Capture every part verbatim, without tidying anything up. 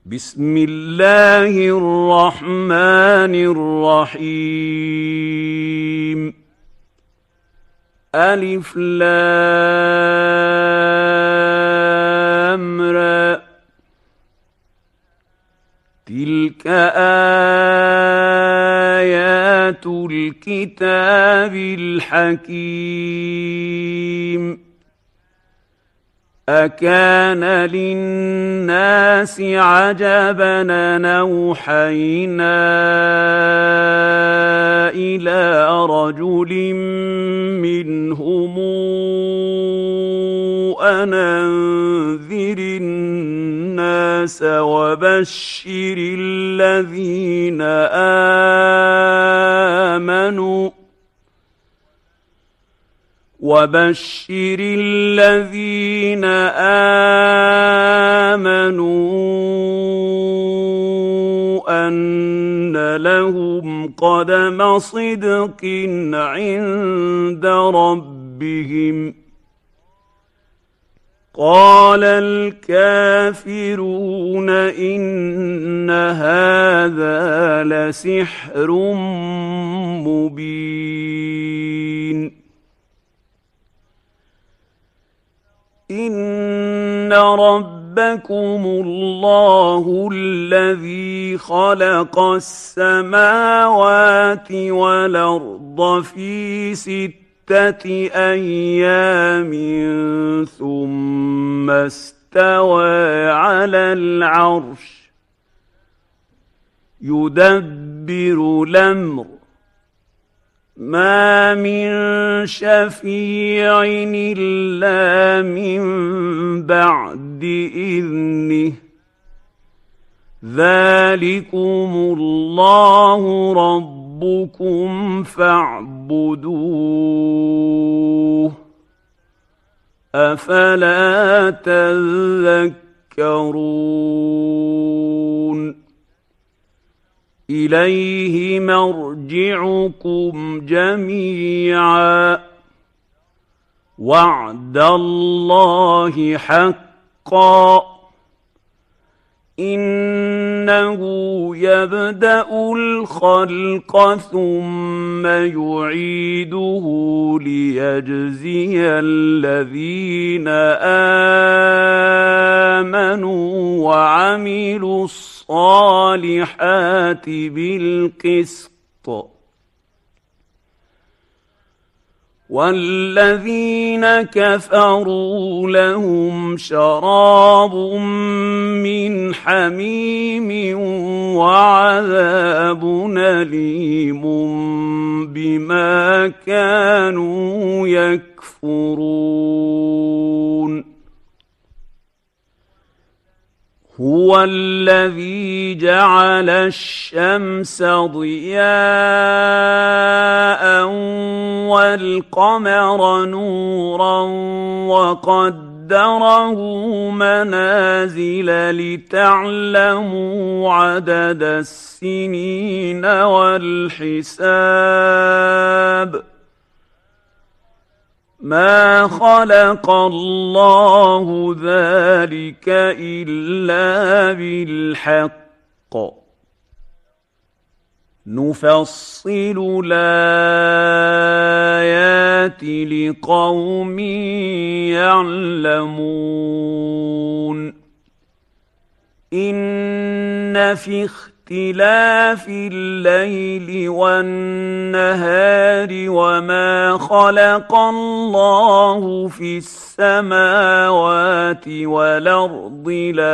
بسم الله الرحمن الرحيم. ألف لام را. تلك آيات الكتاب الحكيم. أكان للناس عجبا أن أوحينا إلى رجل منهم أن أنذر الناس وبشر الذين آمنوا وبشر الذين آمنوا أن لهم قدم صدق عند ربهم. قال الكافرون إن هذا لسحر مبين. إن ربكم الله الذي خلق السماوات والأرض في ستة أيام ثم استوى على العرش يدبر الأمر ما من شفيع إلا من بعد إذنه ذلكم الله ربكم فاعبدوه أفلا تذكرون. إليه مرجعكم جميعا وعد الله حقا. إنه يبدأ الخلق ثم يعيده ليجزي الذين آمنوا وعملوا الصالحات بالقسط والذين كفروا لهم شراب من حميم وعذاب أليم بما كانوا يكفرون. هو الذي جعل الشمس ضياء والقمر نورا وقدره منازل لتعلموا عدد السنين والحساب. ما خلق الله ذلك إلا بالحق نفصل الآيات لقوم يعلمون. إن في اختلاف الليل والنهار وما خلق الله في السماوات والأرض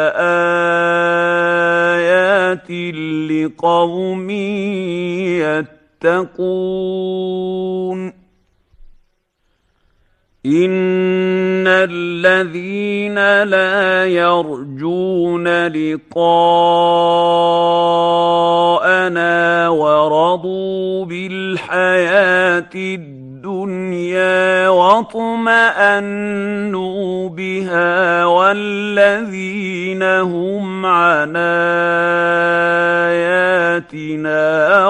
لآيات لقوم يتقون. إن الذين لا يرجون لقاءنا ورضوا بالحياة الدنيا واطمأنوا بها والذين هم عن آياتنا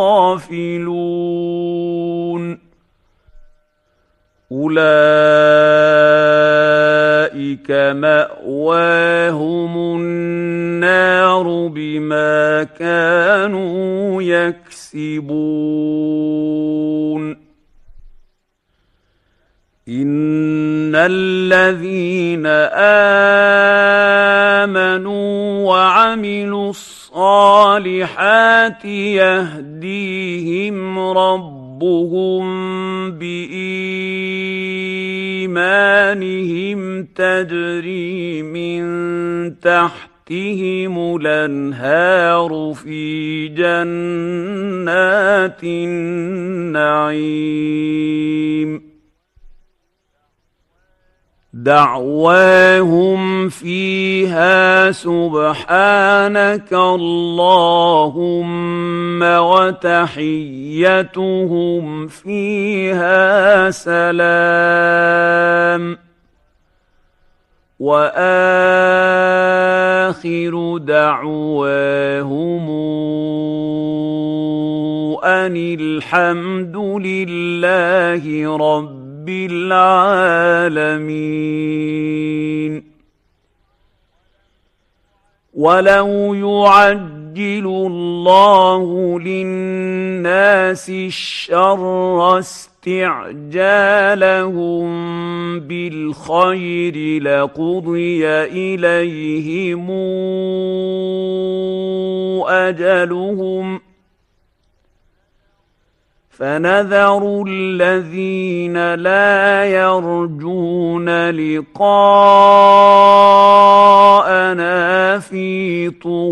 غافلون أولئك مأواهم النار النَّارُ بِمَا كَانُوا يَكْسِبُونَ إِنَّ الَّذِينَ آمَنُوا وَعَمِلُوا الصَّالِحَاتِ يَهْدِيهِمْ رَبُّهُم بِإِيمَانِهِمْ تَجْرِي مِن تَحْتِهِمُ الْأَنْهَارُ فِي جَنَّاتِ النَّعِيمِ دعواهم فيها سبحانك اللهم وتحيتهم فيها سلام وآخر دعواهم أن الحمد لله رب بالعالمين ولو يعجل الله للناس الشر استعجالهم بالخير لقضي إليهم أجلهم فنذر الذين لا يرجون لقاءنا في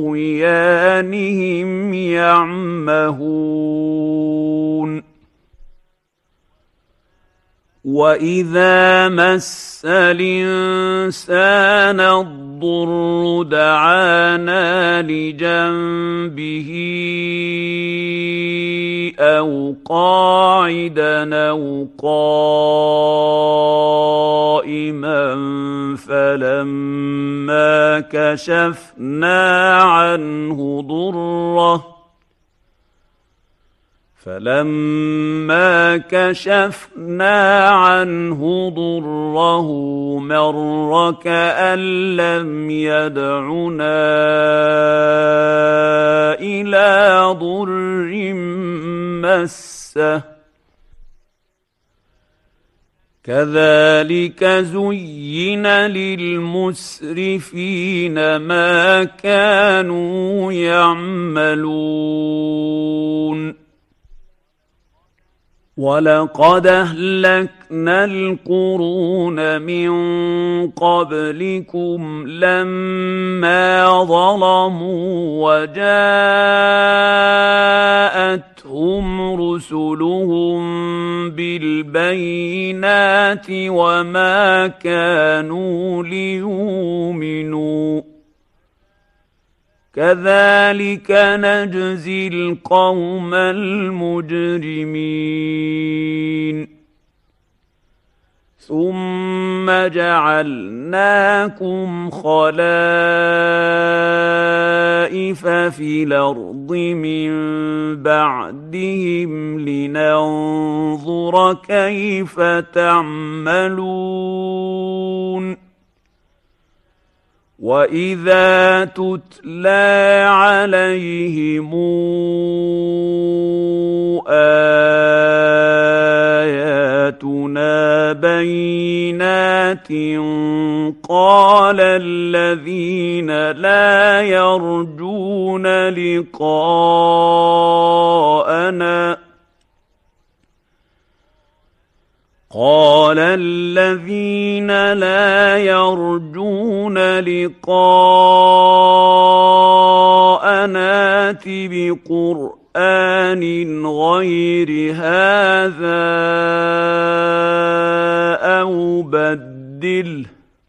طغيانهم يعمهون وإذا مس الإنسان الضر دعانا لجنبه أو قاعدا أو قائما فلما كشفنا عنه ضره فلما كشفنا عنه ضره مر كأن لم يدعنا إلى ضر مسه كذلك زين للمسرفين ما كانوا يعملون ولقد أهلكنا القرون من قبلكم لما ظلموا وجاءتهم رسلهم بالبينات وما كانوا ليؤمنوا كذلك نجزي القوم المجرمين ثم جعلناكم خلائف في الأرض من بعدهم لننظر كيف تعملون وَإِذَا تُتْلَى عَلَيْهِمْ آيَاتُنَا بَيِّنَاتٍ قَالَ الَّذِينَ لَا يَرْجُونَ لِقَاءَنَا قال الذين لا يرجون لقاءنا ائت بقرآن غير هذا أو بدله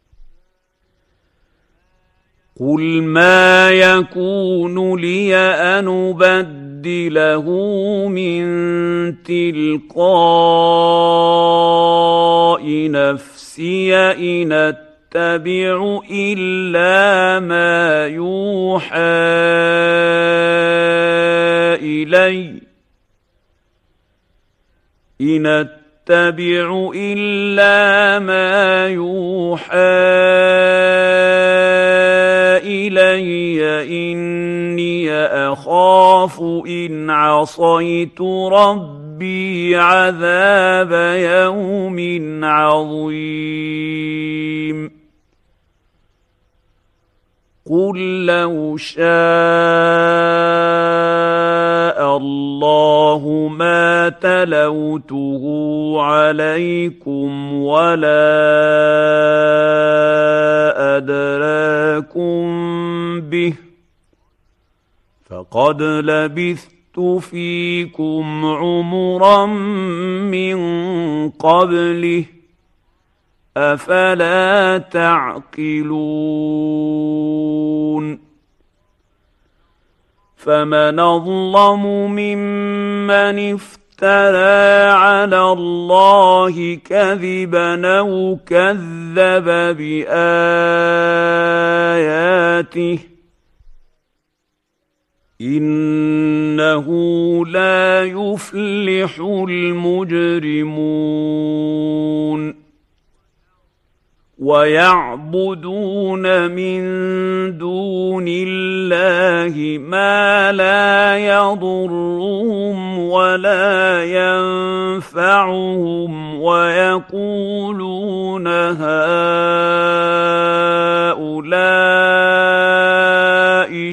قل ما يكون لي أن أبدله من تلقاء نفسي إن أتبع إلا ما يوحى إلي إن أتبع إلا ما يوحى إلي إني أخاف إن عصيت ربي عذاب يوم عظيم قل لو شاء الله ما تلوته عليكم ولا أدراكم به فقد لبثت فيكم عمرا من قبله أفلا تعقلون فمن أظلم ممن افترى على الله كذبا أو كذب بآياته إنه لا يفلح المجرمون ويعبدون من دون الله ما لا يضرهم ولا ينفعهم ويقولون هؤلاء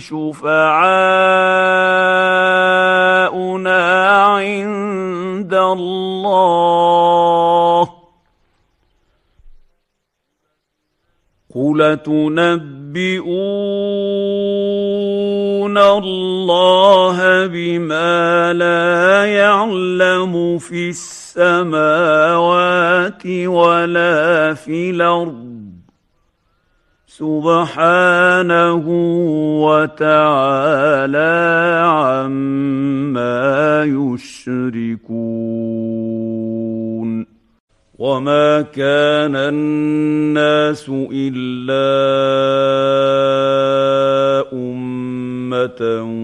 شفعاؤنا عند الله قل تنبئون الله بما لا يعلم في السماوات ولا في الأرض سبحانه وتعالى عما يشركون وما كان الناس إلا أمة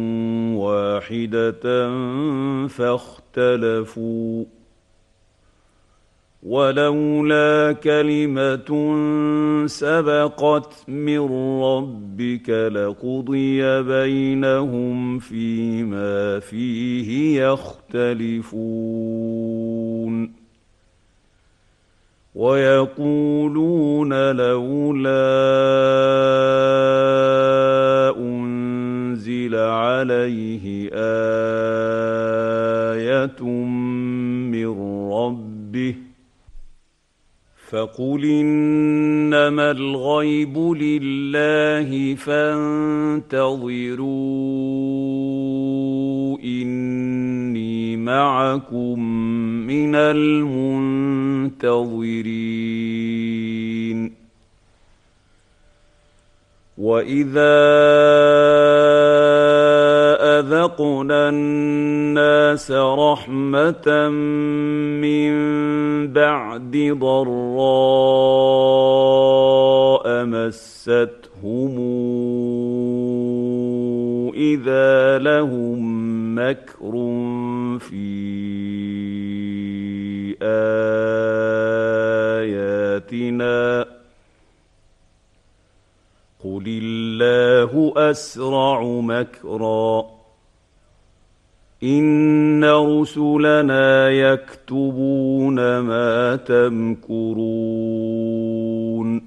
واحدة فاختلفوا ولولا كلمة سبقت من ربك لقضي بينهم فيما فيه يختلفون ويقولون لولا أنزل عليه آية من ربه فقل إنما الغيب لله فانتظروا إني معكم من المنتظرين وإذا أذقنا الناس رحمة من بعد ضراء مستهم إذا لهم مكر في آياتنا قل الله أسرع مكرا إن رسلنا يكتبون ما تمكرون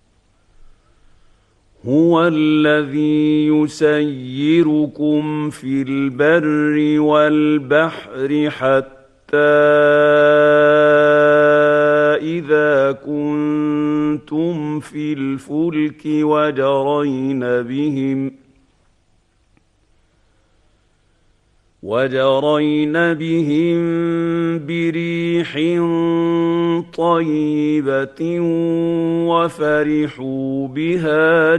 هو الذي يسيركم في البر والبحر حتى إذا كنتم في الفلك وجرين بهم وجرين بهم بريح طيبة وفرحوا بها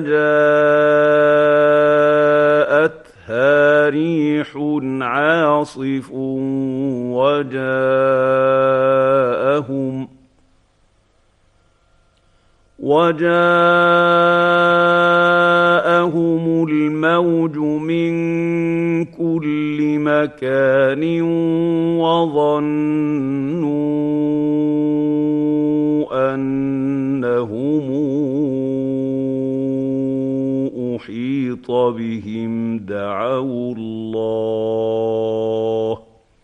جاءتها ريح عاصف وجاءهم وجاءهم الموج من كل مكان وظنوا أنهم أحيط أحيط بهم دعوا الله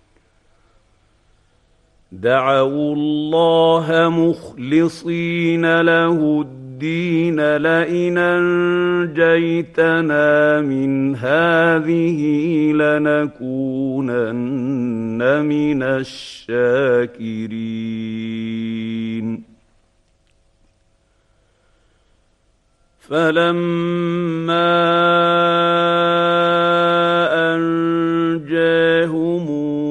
دعوا الله مخلصين له الدين لئن أنجيتنا من هذه لنكونن من الشاكرين فلما أنجاهم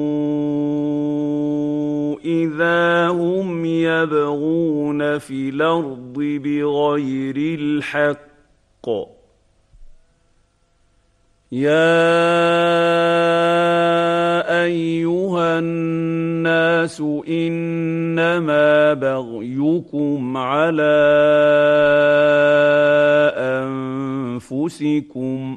إذا هم يبغون في الأرض بغير الحق يا أيها الناس إنما بغيكم على أنفسكم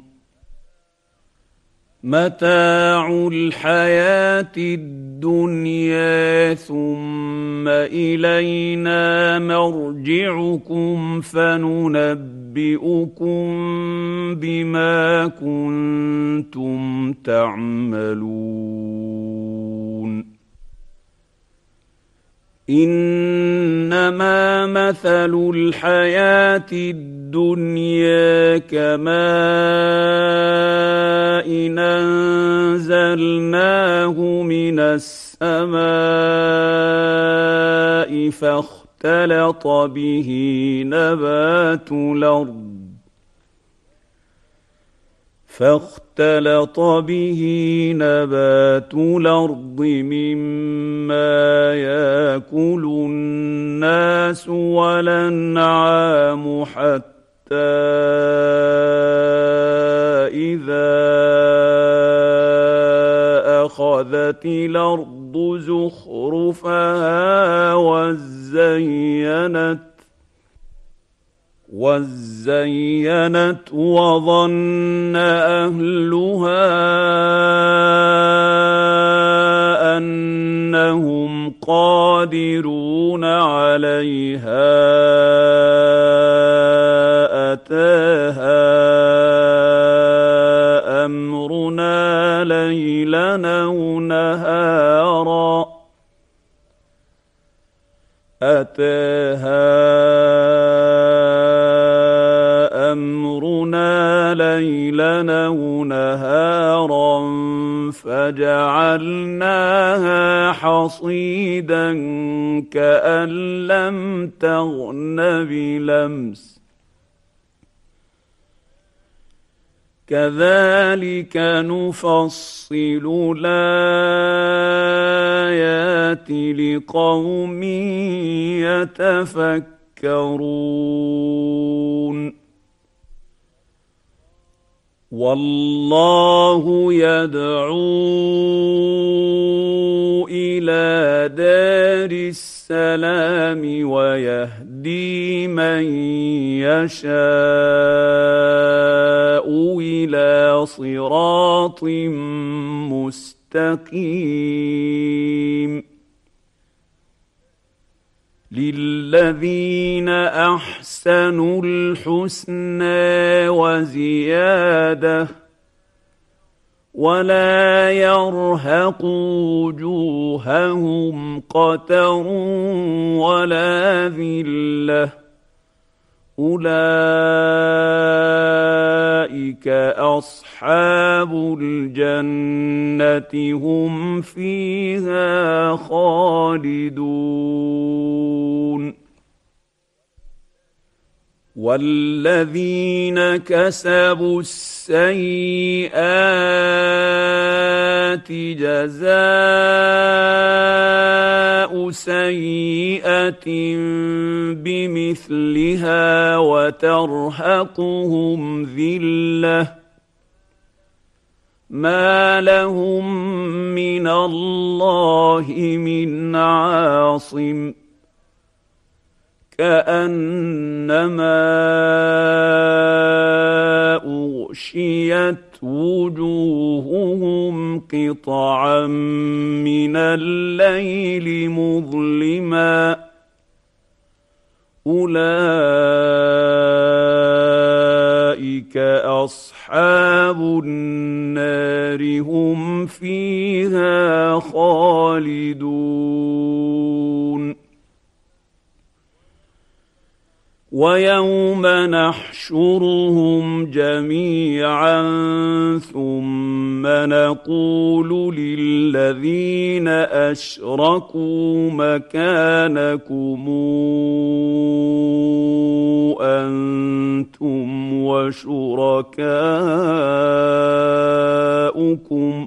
متاع الحياة الدنيا ثم إلينا مرجعكم فننبئكم بما كنتم تعملون إنما مثل الحياة الدنيا كماء أنزلناه من السماء فاختلط به نبات الأرض فاختلط به نبات الأرض مما يأكل الناس والأنعام حتى إذا أخذت الأرض زخرفها وزينت وزينت وظن أهلها أنهم قادرون عليها أتاها أمرنا ليلا أو نهارا أتاها أمرنا ليلا أو نهارا فجعلناها حصيدا كأن لم تغن بلمس كذلك نفصل الآيات لقوم يتفكرون والله يدعو إلى دار السلام ويهدي من يشاء إلى صراط مستقيم للذين أحسنوا الحسنى وزيادة ولا يرهق وجوههم قتر ولا ذلة أولئك أصحاب الجنة هم فيها خالدون والذين كسبوا السيئات جزاء سيئة بمثلها وترهقهم ذلة ما لهم من الله من عاصم كأنما أغشيت وجوههم قطعا من الليل مظلما أولئك اولئك اصحاب النار هم فيها خالدون. ويوم نحشرهم جميعا ثم نقول للذين اشركوا مكانكم انتم وشركاؤكم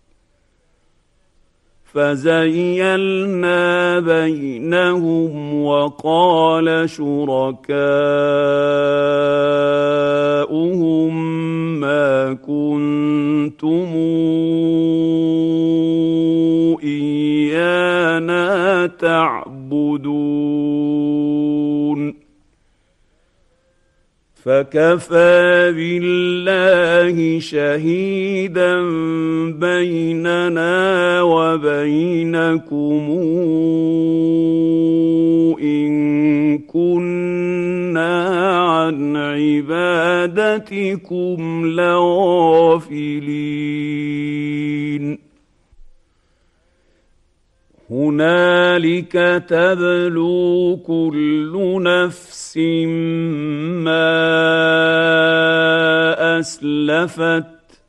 فزيلنا بينهم وقال شركاؤهم ما كنتم إيانا تعبدون فكفى بالله شهيدا بيننا وبينكم إن كنا عن عبادتكم لغافلين. هنالك تبلو كل نفس ما أسلفت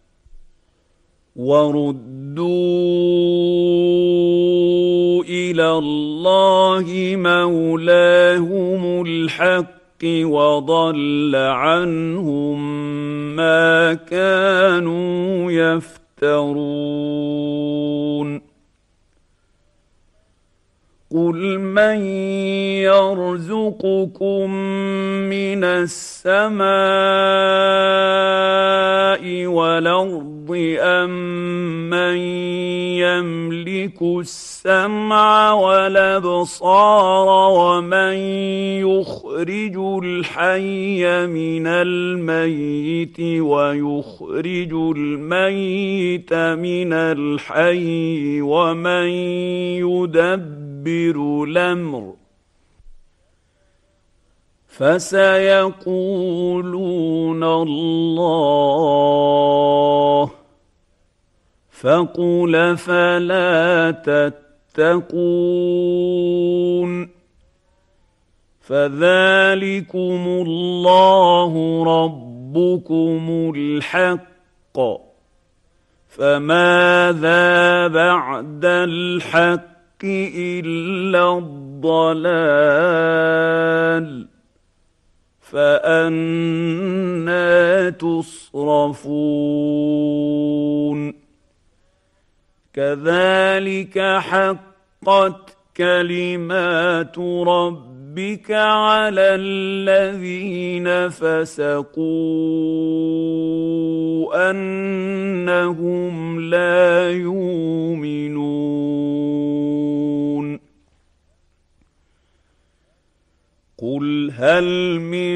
وردوا إلى الله مولاهم الحق وضل عنهم ما كانوا يفترون. قل من يرزقكم من السماء والأرض أم من يملك السمع والأبصار ومن يخرج الحي من الميت ويخرج الميت من الحي ومن يدبر الأمر فسيقولون الله فقل فلا تتقون. فذلكم الله ربكم الحق فماذا بعد الحق إلا الضلال فأنى تصرفون. كذلك حقت كلمات ربك على الذين فسقوا أنهم لا يؤمنون. قل هل من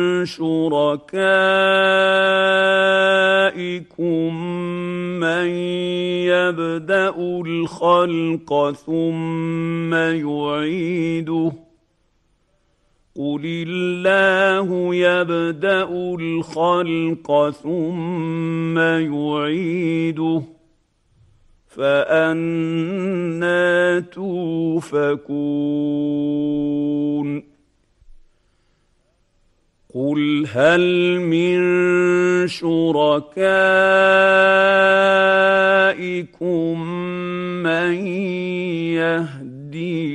شركائكم من يبدأ الخلق ثم يعيده قل الله يبدأ الخلق ثم يعيده فأنى توفكون. قل هل من شركائكم من يهدي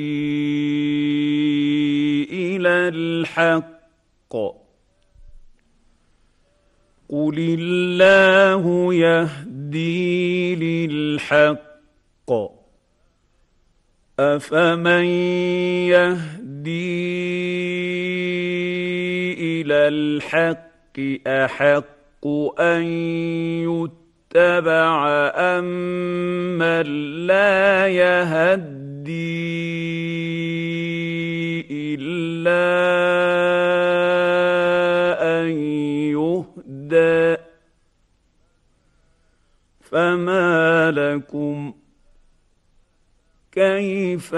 إلى الحق قل الله يهدي للحق أفمن يهدي إلى الحق أحق أن يتبع أمن لا يهدي إلا أن يهدى فما لكم كيف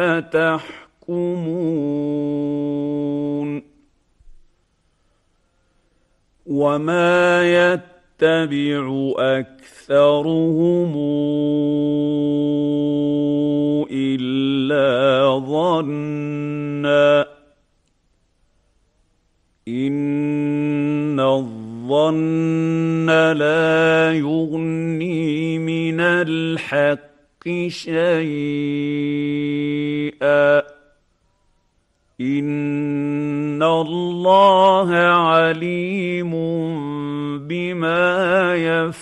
تحكمون. وما يتبع اكثرهم الا ظنا ان الظن لا يغني من الحق شيئا ان الله عليم بما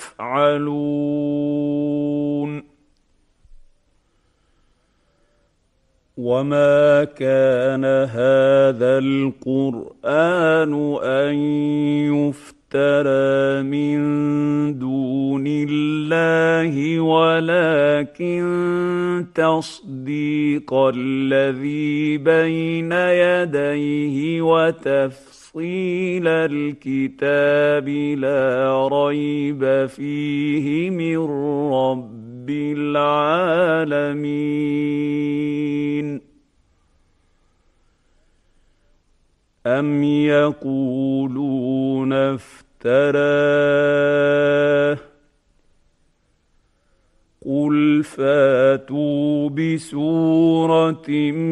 يفعلون وما كان هذا القرآن أن يفترى من دون الله ولكن تصديق الذي بين يديه وتفصيل الكتاب لا ريب فيه من رب العالمين أم يقولون افتراه قل فاتوا بسورة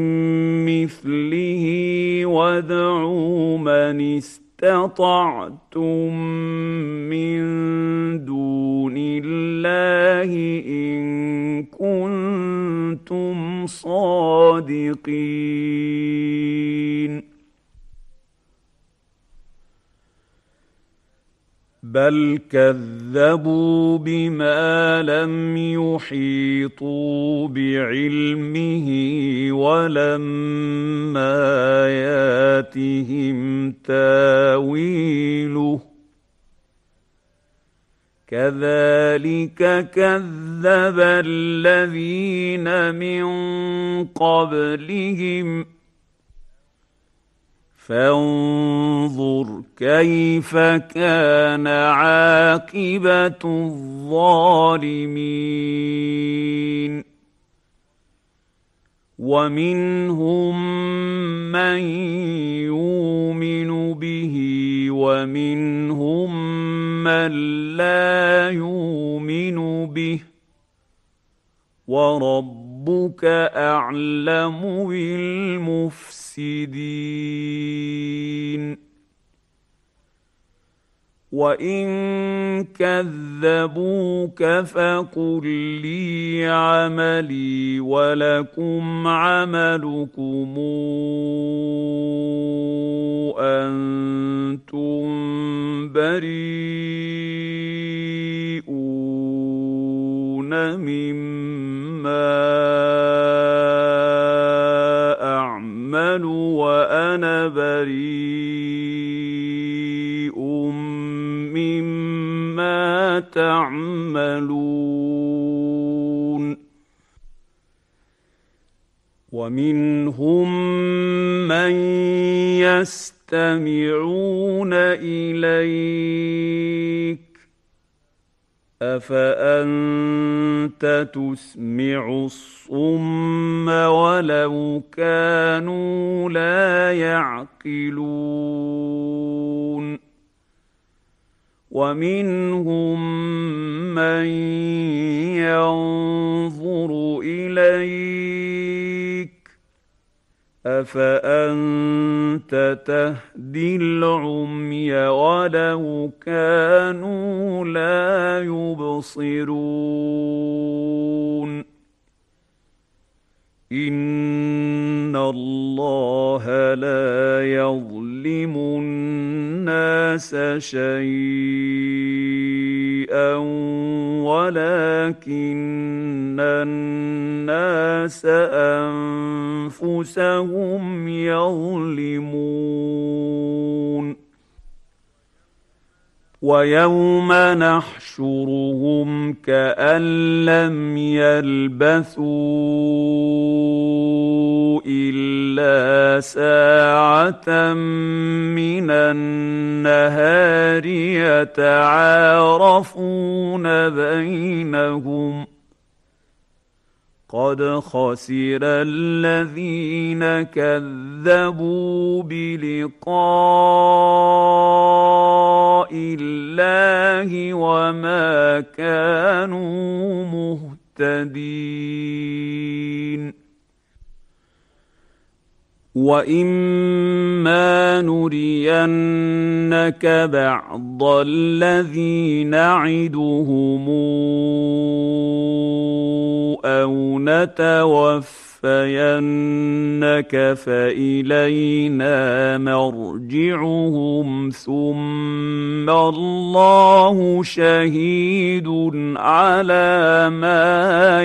مثله وادعوا من استطعتم من دون الله إن كنتم صادقين بل كذبوا بما لم يحيطوا بعلمه ولما ياتهم تاويله كذلك كذب الذين من قبلهم فانظر كيف كان عاقبة الظالمين ومنهم من يؤمن به ومنهم من لا يؤمن به وربك أعلم بالمفسدين وإن كذبوك فقل لي عملي ولكم عملكم أنتم بريئون مما أعمل وأنا بريء مما تعملون ومنهم من يستمعون إليك أفأنت تسمع الصم ولو كانوا لا يعقلون ومنهم من ينظر إليك أفأنت تهدي العمي ولو كانوا لا يبصرون إن الله لا يظلم الناس شيئا ولكن الناس أنفسهم يظلمون ويوم نحشرهم كأن لم يلبثوا إلا ساعة من النهار يتعارفون بينهم قد خسر الذين كذبوا بلقاء الله وما كانوا مهتدين. وَإِمَّا نُرِيَنَّكَ بَعْضَ الَّذِي نَعِدُهُمْ أَوْ نَتَوَفَّيَنَّكَ فَإِلَيْنَا مَرْجِعُهُمْ ثُمَّ اللَّهُ شَهِيدٌ عَلَى مَا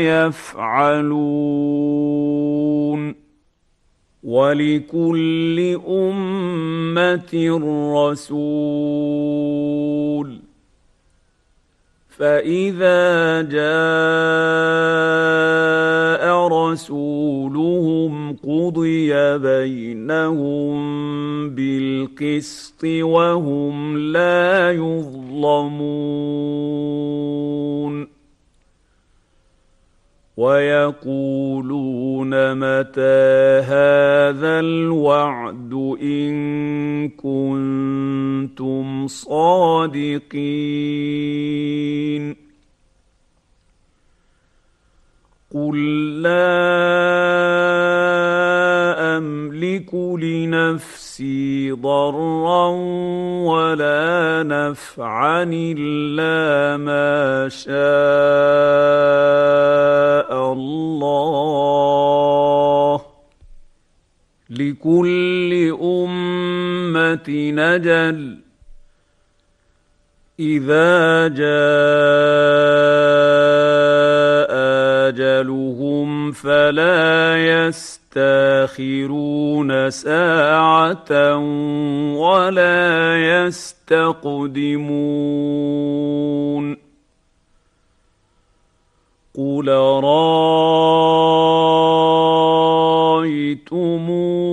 يَفْعَلُونَ. وَلِكُلِّ أُمَّةٍ رَّسُولٌ، فَإِذَا جَاءَ رَسُولُهُمْ قُضِيَ بَيْنَهُم بِالْقِسْطِ وَهُمْ لَا يُظْلَمُونَ. وَيَقُولُونَ مَتَىٰ هَٰذَا الْوَعْدُ إِن كُنتُمْ صَادِقِينَ. قُل لَّا أَمْلِكُ لِنَفْسِي ضَرًّا وَلَا نَفْعًا إِلَّا مَا شَاءَ اللَّهُ ۗ لِكُلِّ أُمَّةٍ أَجَلٌ ۚ إِذَا جَاءَ أَجَلُهُمْ فَلَا يَسْتَأْخِرُونَ سَاعَةً وَلَا يَسْتَقْدِمُونَ. قُلْ أَرَأَيْتُمْ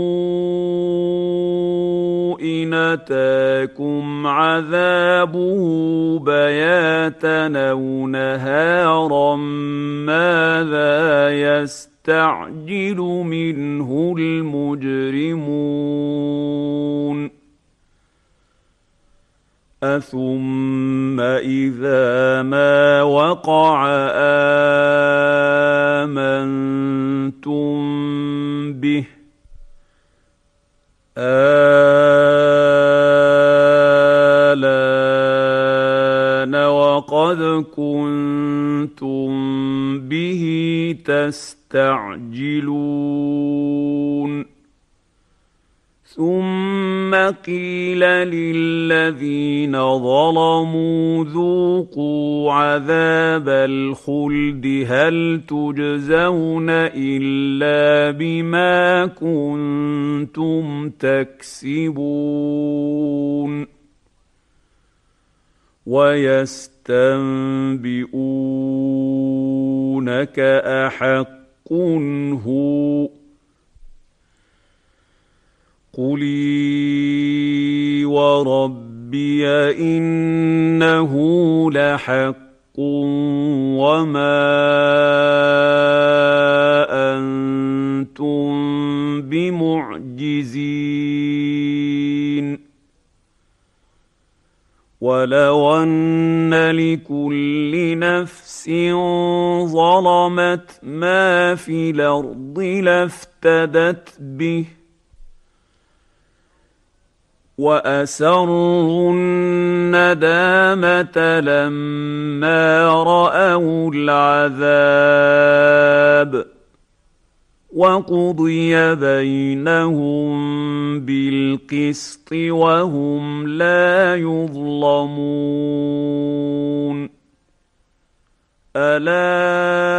إِنْ أَتَاكُمْ عَذَابُهُ بَيَاتًا أَوْ نَهَارًا مَاذَا يَسْتَعْجِلُ مِنْهُ الْمُجْرِمُونَ. أَثُمَّ إِذَا مَا وَقَعَ آمَنْتُمْ بِهِ آلَانَ وَقَدْ كُنتُمْ بِهِ تَسْتَعْجِلُونَ. ثُمَّ قِيلَ لِلَّذِينَ ظَلَمُوا ذُوقُوا عَذَابَ الْخُلْدِ هَلْ تُجْزَوْنَ إِلَّا بِمَا كُنتُمْ تَكْسِبُونَ. وَيَسْتَنبِئُونَكَ أَحَقٌّ هُوَ ۖ قُلْ إِي وَرَبِّيَ إِنَّهُ لَحَقٌّ وَمَا أَنتُم بِمُعْجِزِينَ. وَلَوْ أَنَّ لِكُلِّ نَفْسٍ ظَلَمَتْ مَا فِي الْأَرْضِ لَافْتَدَتْ بِهِ وَأَسَرُّوا النَّدَامَةَ لَمَّا رَأَوُا الْعَذَابَ وَقُضِيَ بَيْنَهُم بِالْقِسْطِ وَهُمْ لَا يُظْلَمُونَ. أَلَا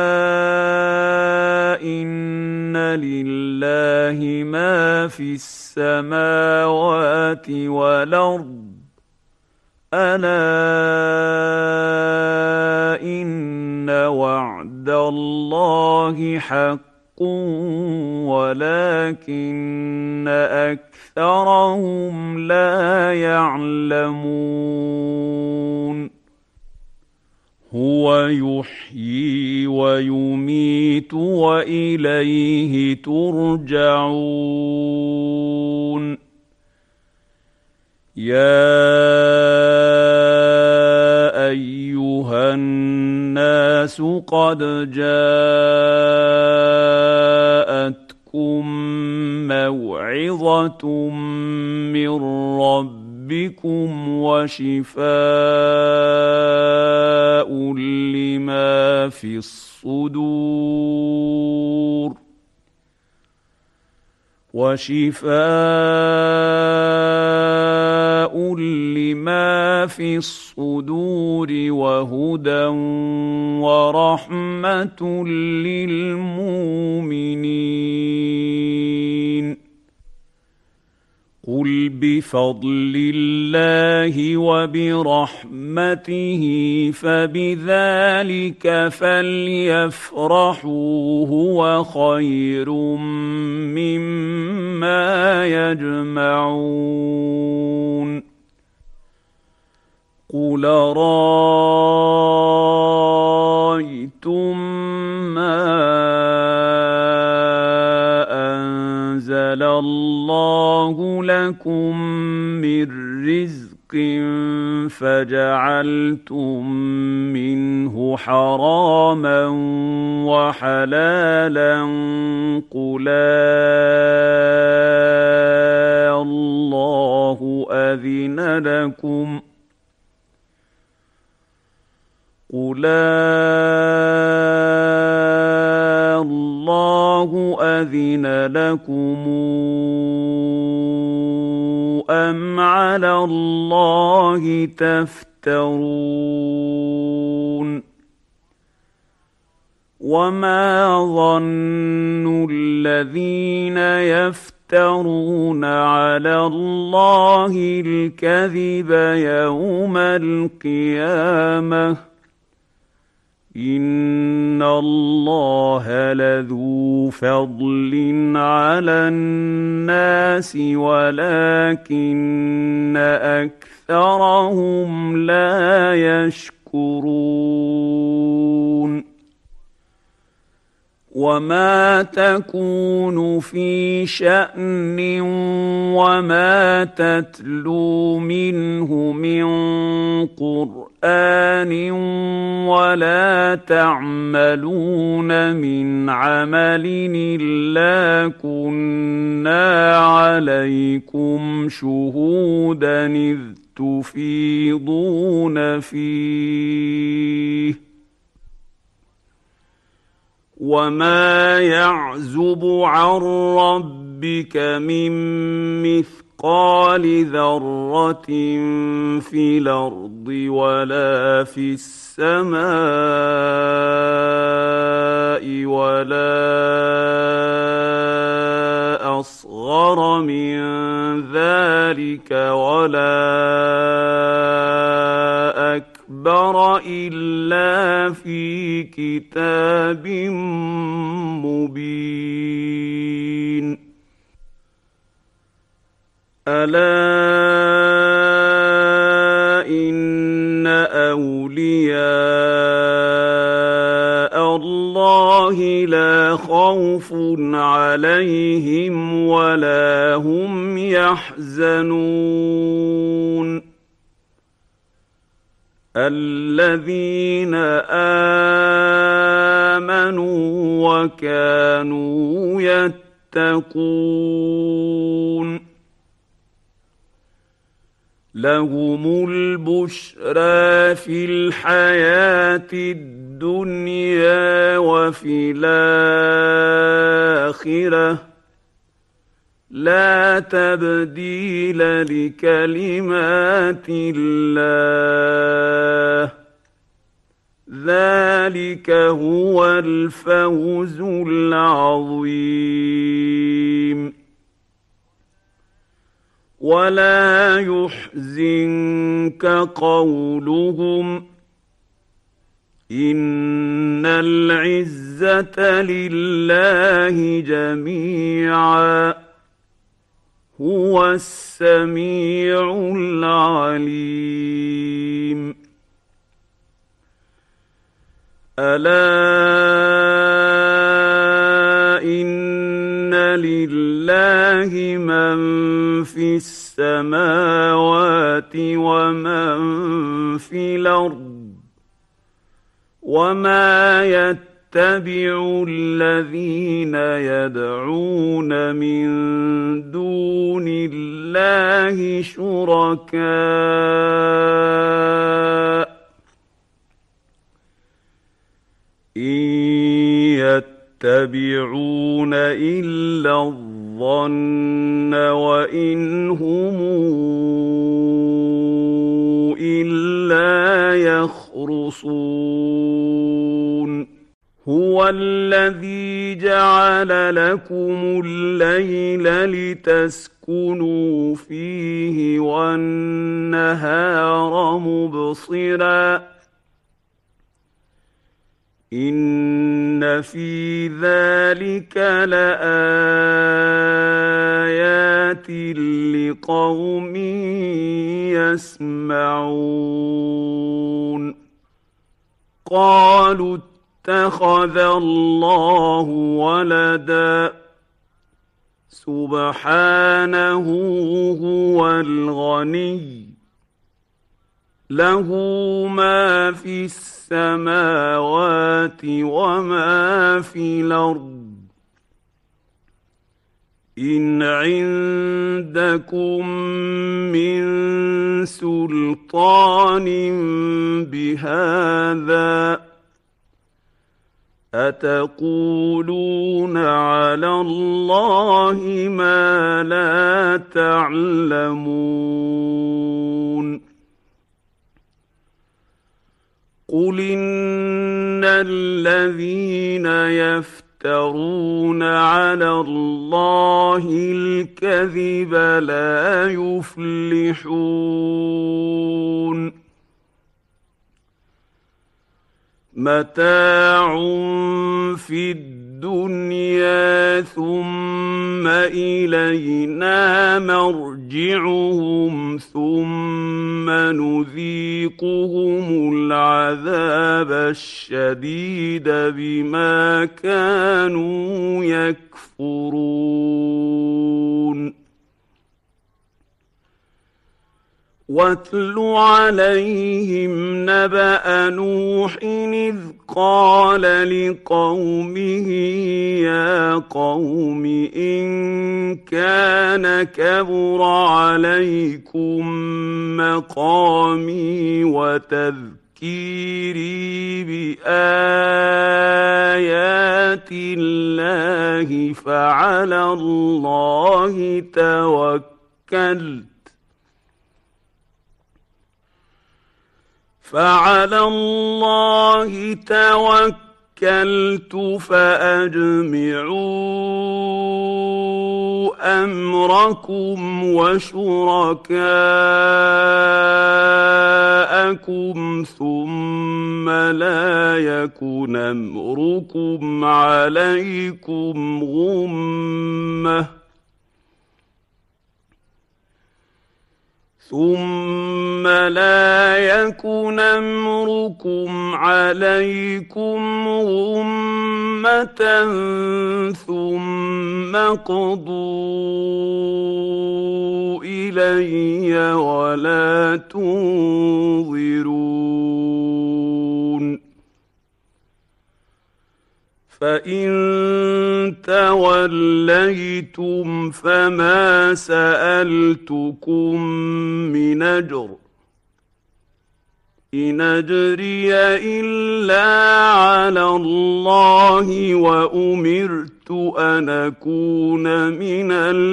إِنَّ لِلَّهِ مَا فِي السَّمَاوَاتِ وَالْأَرْضِ أَلَا إِنَّ وَعْدَ اللَّهِ حَقٌّ وَلَكِنَّ أَكْثَرَهُمْ لَا يَعْلَمُونَ. هو يحيي ويميت واليه ترجعون يا ايها الناس قد جاءتكم موعظة من ربكم وشفاء لما في الصدور وشفاء لما في الصدور وهدى ورحمة للمؤمنين قل بفضل الله وبرحمته فبذلك فليفرحوا هو خير مما يجمعون قل رأيتم ما أنزل الله لكم من رزق فجعلتم منه حراما وحلالا قل الله أذن لكم قل الله أذن لكم أم على الله تفترون وما ظن الذين يفترون على الله الكذب يوم القيامة إن الله لذو فضل على الناس ولكن أكثرهم لا يشكرون وما تكون في شأن وما تتلو منه من قرآن ولا تعملون من عمل إلا كنا عليكم شهودا إذ تفيضون فيه وما يعزب عن ربك من مثقال ذرة في الأرض ولا في السماء ولا أصغر من ذلك ولا أكبر إلا في كتاب مبين ألا إن أولياء الله لا خوف عليهم ولا هم يحزنون الذين آمنوا وكانوا يتقون لهم البشرى في الحياة الدنيا وفي الآخرة لا تبديل لكلمات الله ذلك هو الفوز العظيم ولا يحزنك قولهم إن العزة لله جميعا هو السميع العليم ألا إن لله من في السماوات ومن في الأرض وما يتبع الذين يدعون من دون الله شركاء إن يتبعون إلا الظن وإن هم إلا يخرصون هو الذي جعل لكم الليل لتسكنوا فيه والنهار مبصراً إن في ذلك لآيات لقوم يسمعون قالوا اتخذ الله ولدا سبحانه هو الغني له ما في السماوات وما في الأرض إن عندكم من سلطان بهذا أتقولون على الله ما لا تعلمون قل إن الذين يفترون على الله الكذب لا يفلحون متاع في الدنيا ثم إلينا مرجعهم ثم نذيقهم العذاب الشديد بما كانوا يكفرون واتل عليهم نبأ نوح إذ قال لقومه يا قوم إن كان كبر عليكم مقامي وتذكيري بآيات الله فعلى الله توكلت فعلى الله توكلت فأجمعوا أمركم وشركاءكم ثم لا يكن أمركم عليكم غمة ثم لا يكن أمركم عليكم غمة ثم اقضوا إلي ولا تنظرون فإن توليتم فما سألتكم من أجر إن أجري إلا على الله وأمرت أن أكون من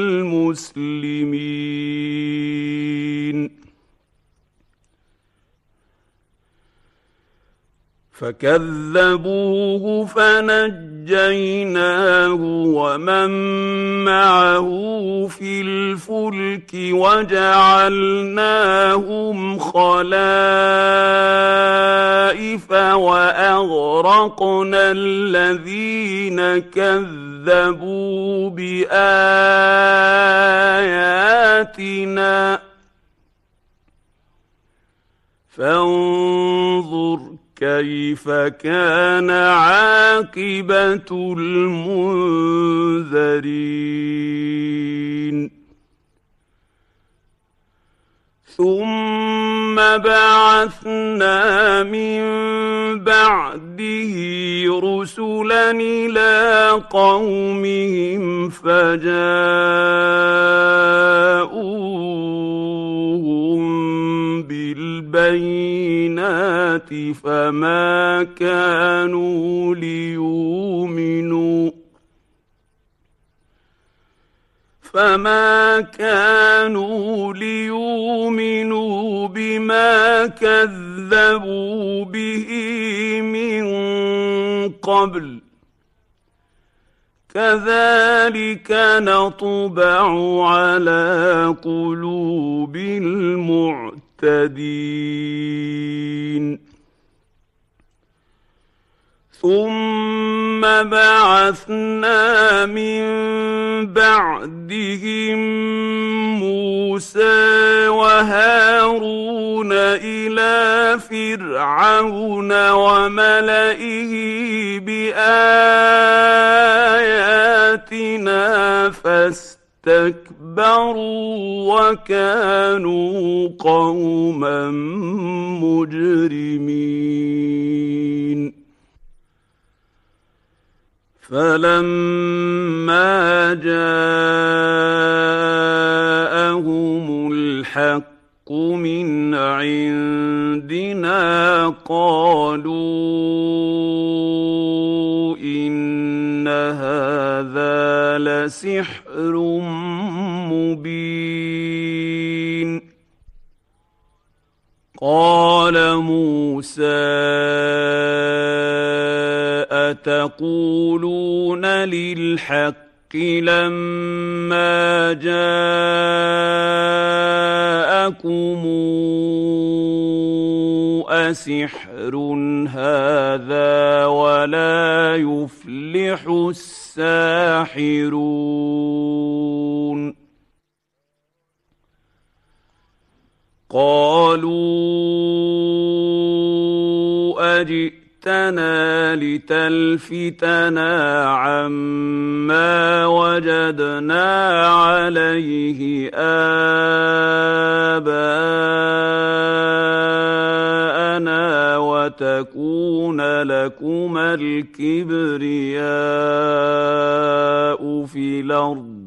المسلمين فكذبوه فنجيناه ومن معه في الفلك وجعلناهم خلائف وأغرقنا الذين كذبوا بآياتنا فانظر كيف كان عاقبة المنذرين ثم بعثنا من بعده رسلا إلى قومهم فجاءوهم بالبينات فما كانوا ليؤمنوا فما كانوا ليؤمنوا بما كذبوا به من قبل كذلك نطبع على قلوب المعتدين ثم بعثنا من بعدهم موسى وهارون إلى فرعون وملئه بآياتنا فاستكبروا وكانوا قوما مجرمين فلما جاءهم الحق من عندنا قالوا إن هذا لسحر مبين قال موسى أتقولون للحق لما جاءكم أسحر هذا ولا يفلح الساحرون قالوا أجئتنا لتلفتنا عما وجدنا عليه آباءنا وتكون لكما الكبرياء في الأرض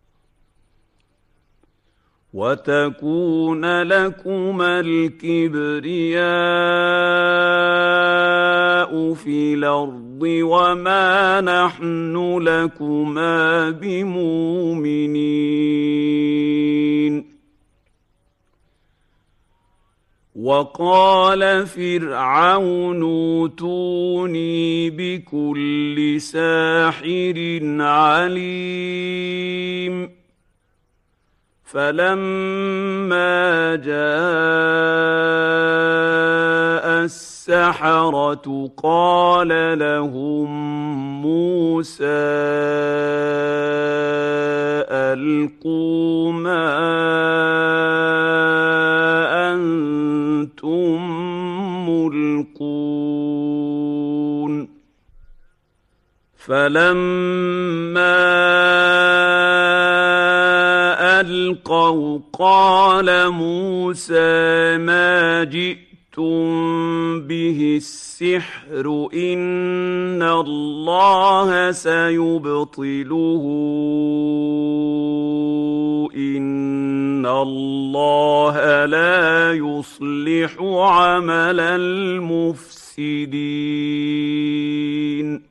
وتكون لكما الكبرياء في الأرض وما نحن لكما بمؤمنين وقال فرعون ائتوني بكل ساحر عليم فلما جاء السحرة قال لهم موسى ألقوا ما أنتم ملقون فلما ألقوا قال موسى ما جئتم به السحر إن الله سيبطله إن الله لا يصلح عمل المفسدين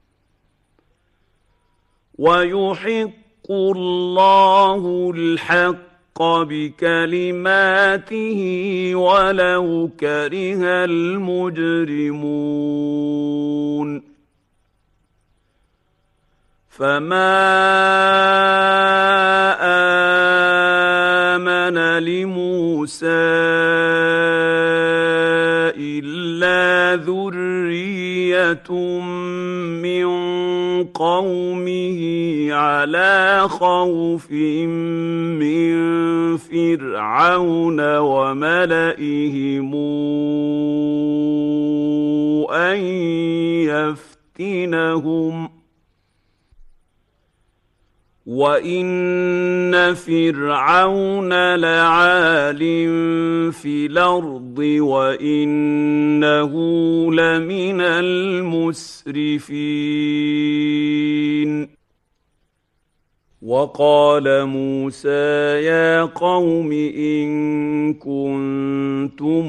ويحق الله الحق بكلماته ولو كره المجرمون فما آمن لموسى إلا ذرية ذرية من قومه على خوف من فرعون وملئهم أن يفتنهم وإن فرعون لعال في الأرض وإنه لمن المسرفين. وقال موسى يا قوم إن كنتم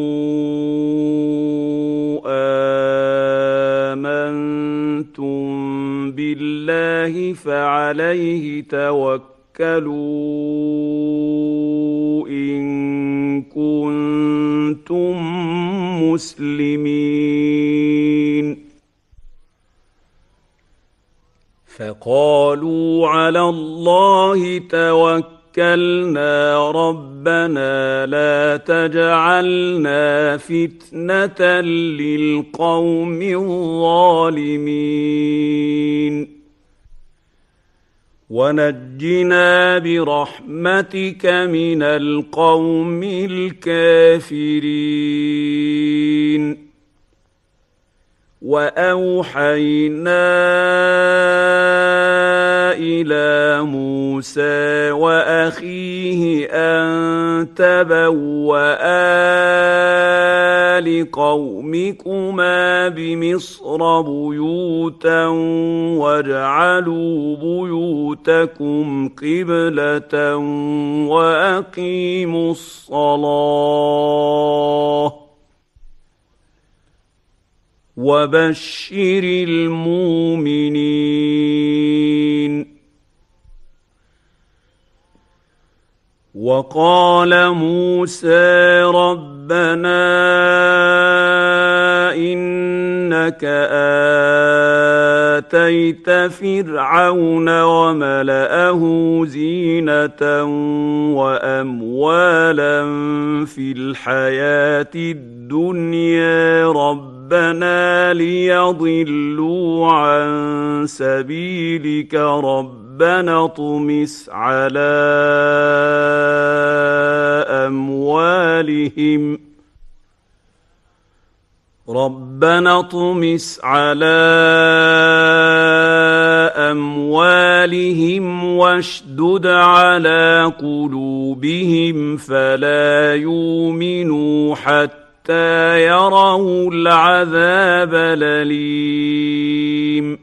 آمنتم بالله فعليه توكلوا إن كنتم مسلمين. فقالوا على الله توكلنا ربنا لا تجعلنا فتنة للقوم الظالمين ونجنا برحمتك من القوم الكافرين. وأوحينا إلى موسى وأخيه أن تبوأ لقومكما بمصر بيوتا واجعلوا بيوتكم قبلة وأقيموا الصلاة وبشر المؤمنين. وقال موسى ربنا إنك آتيت فرعون وملأه زينة وأموالا في الحياة الدنيا ربنا ليضلوا عن سبيلك ربنا اطمس على أموالهم ربنا اطمس على أموالهم واشدد على قلوبهم فلا يؤمنوا حتى يروا العذاب الأليم.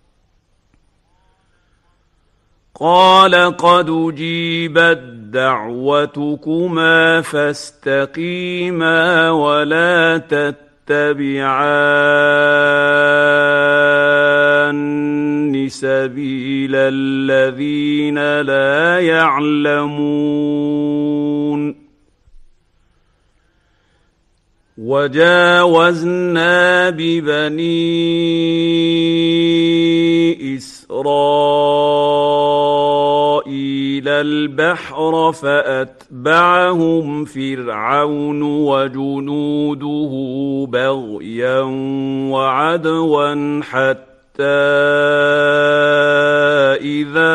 قال قد أجيبت دعوتكما فاستقيما ولا تتبعان سبيل الذين لا يعلمون. وجاوزنا ببني إسرائيل البحر فأتبعهم فرعون وجنوده بغيا وعدوا حتى إذا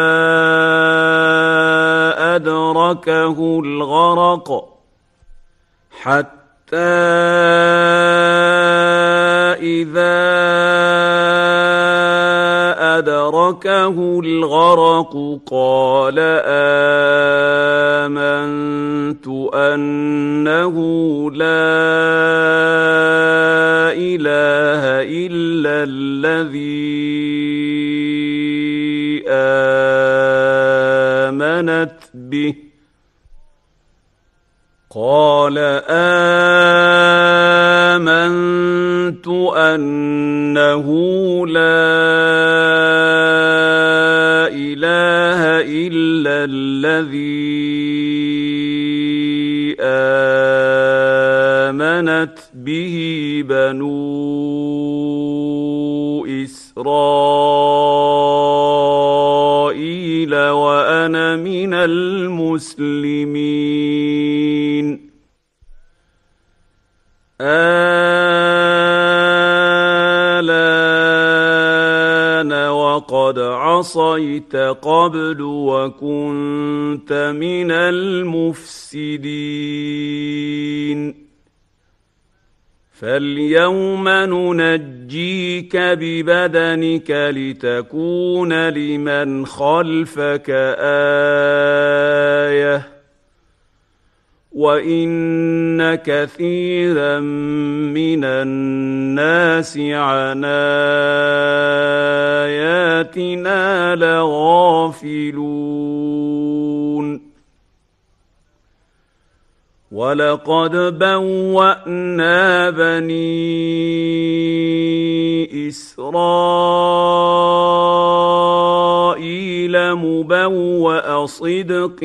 أدركه الغرق حتى حتى إذا أدركه الغرق قال آمنت أنه لا إله إلا الذي آمنت به قال آمنت أنه لا إله إلا الذي آمنت به بنو إسرائيل وأنا من المسلمين. وقد عصيت قبل وكنت من المفسدين فاليوم ننجيك ببدنك لتكون لمن خلفك آية وإن كثيرا من الناس عن آياتنا لغافلون ولقد بوأنا بني إسرائيل مبوأ صدق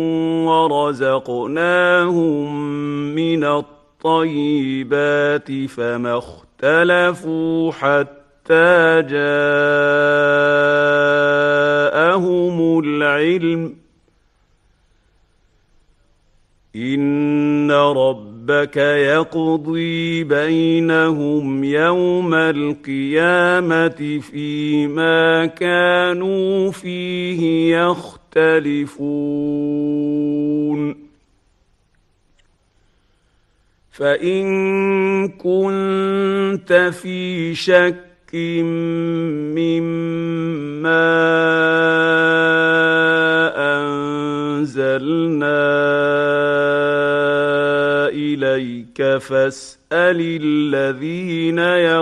ورزقناهم من الطيبات فما اختلفوا حتى جاءهم العلم إن ربك يقضي بينهم يوم القيامة فيما كانوا فيه يختلفون فإن كنت في شك مما أنزلنا إليك فاسأل الذين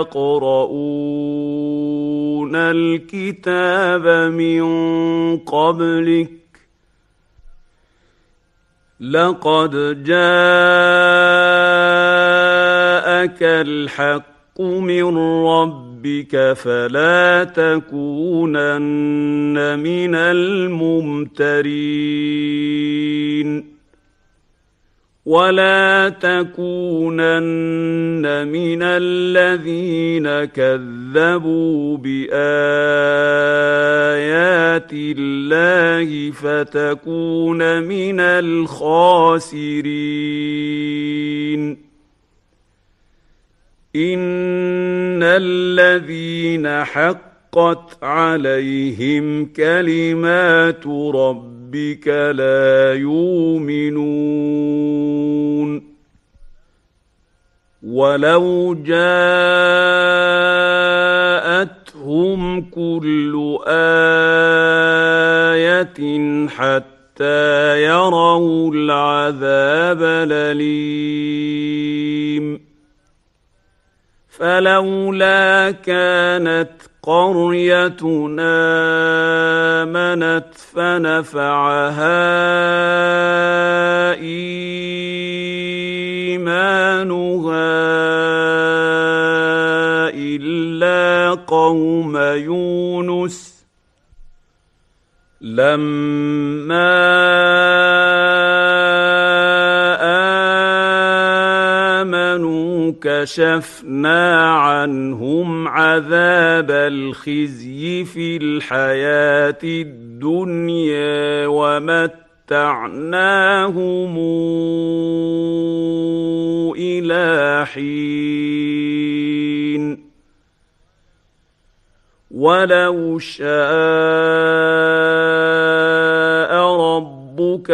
يقرؤون الكتاب من قبلك لقد جاءك الحق من ربك فلا تكونن من الممترين ولا تكونن من الذين كذبوا بآيات الله فتكون من الخاسرين إن الذين حقت عليهم كلمات ربك لا يؤمنون ولو جاءتهم كل آية حتى يروا العذاب الأليم فلولا كانت قريتنا آمنت فنفعها إيمانها إلا قوم يونس لما آمنوا كشفنا عنهم عذاب الخزي في الحياة الدنيا ومتعناهم إلى حين ولو شاء ربك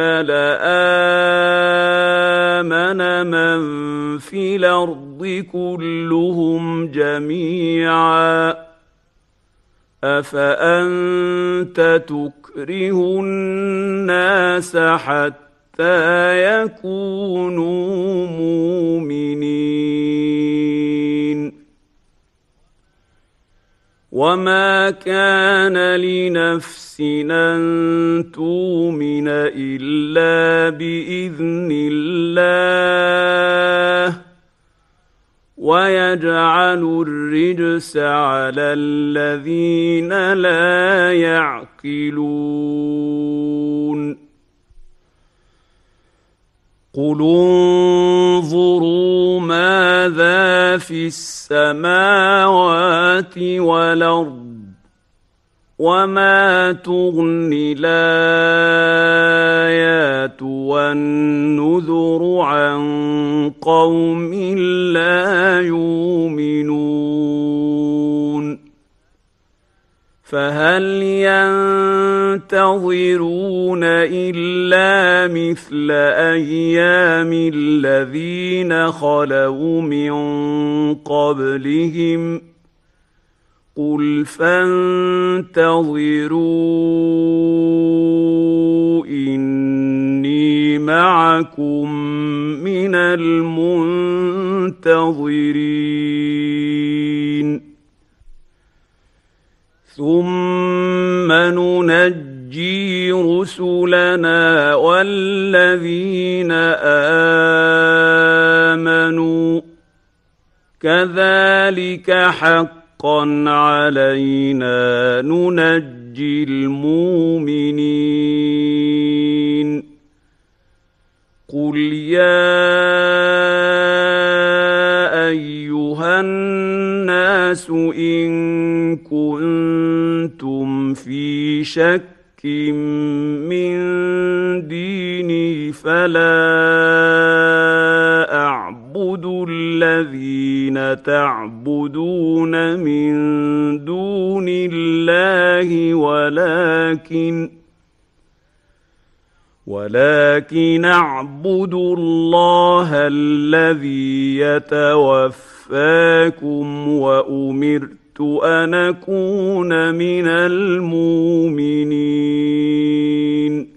لآمن من في الأرض كلهم جميعا أفأنت تكره الناس حتى يكونوا مؤمنين وما كان لنفس أن تؤمن إلا بإذن الله ويجعل الرجس على الذين لا يعقلون قل انظروا ماذا في السماوات والأرض وما تغني الآيات والنذر عن قوم لا يؤمنون فهل ينتظرون إلا مثل أيام الذين خلوا من قبلهم قل فانتظروا إني معكم من المنتظرين ثم ننجي رسلنا والذين آمنوا كذلك حقا علينا ننجي المؤمنين قل يا أيها الناس إن كنتم في شك من ديني فلا أعبد الذين تعبدون من دون الله ولكن ولكن أعبد الله الذي يتوفاكم وأمرت أن أكون من المؤمنين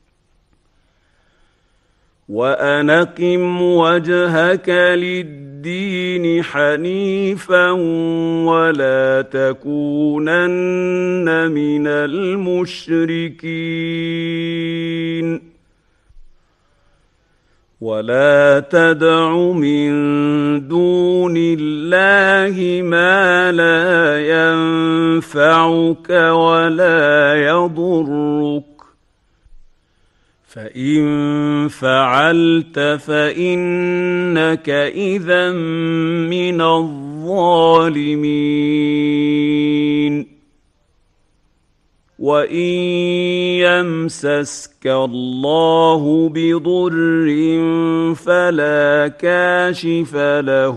وأن أقم وجهك للدين حنيفا ولا تكونن من المشركين ولا تدع من دون الله ما لا ينفعك ولا يضرك فإن فعلت فإنك إذا من الظالمين وإن يمسسك الله بضر فلا كاشف له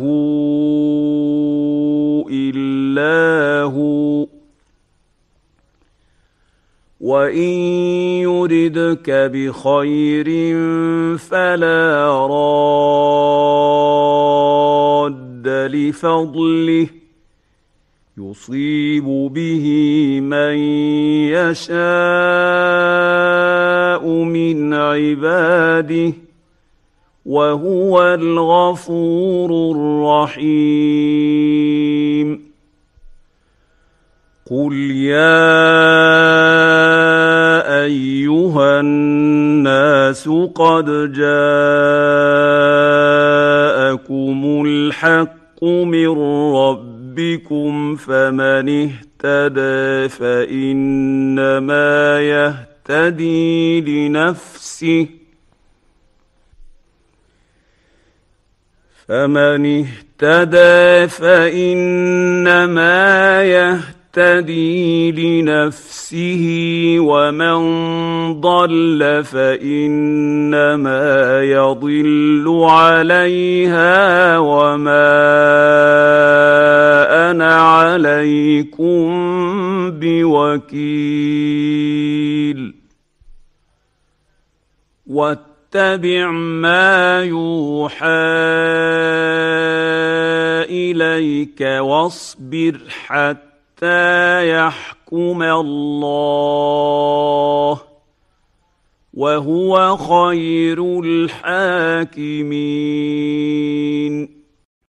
إلا هو وإن يردك بخير فلا راد لفضله يصيب به من يشاء من عباده وهو الغفور الرحيم قل يا أيها الناس قد جاءكم الحق من ربكم فمن اهتدى فإنما يهتدي لنفسه فمن اهتدى فإنما يهتدي لنفسه ومن ضل فإنما يضل عليها وما أنا عليكم بوكيل واتبع ما يوحى إليك واصبر حتى يحكم الله وهو خير الحاكمين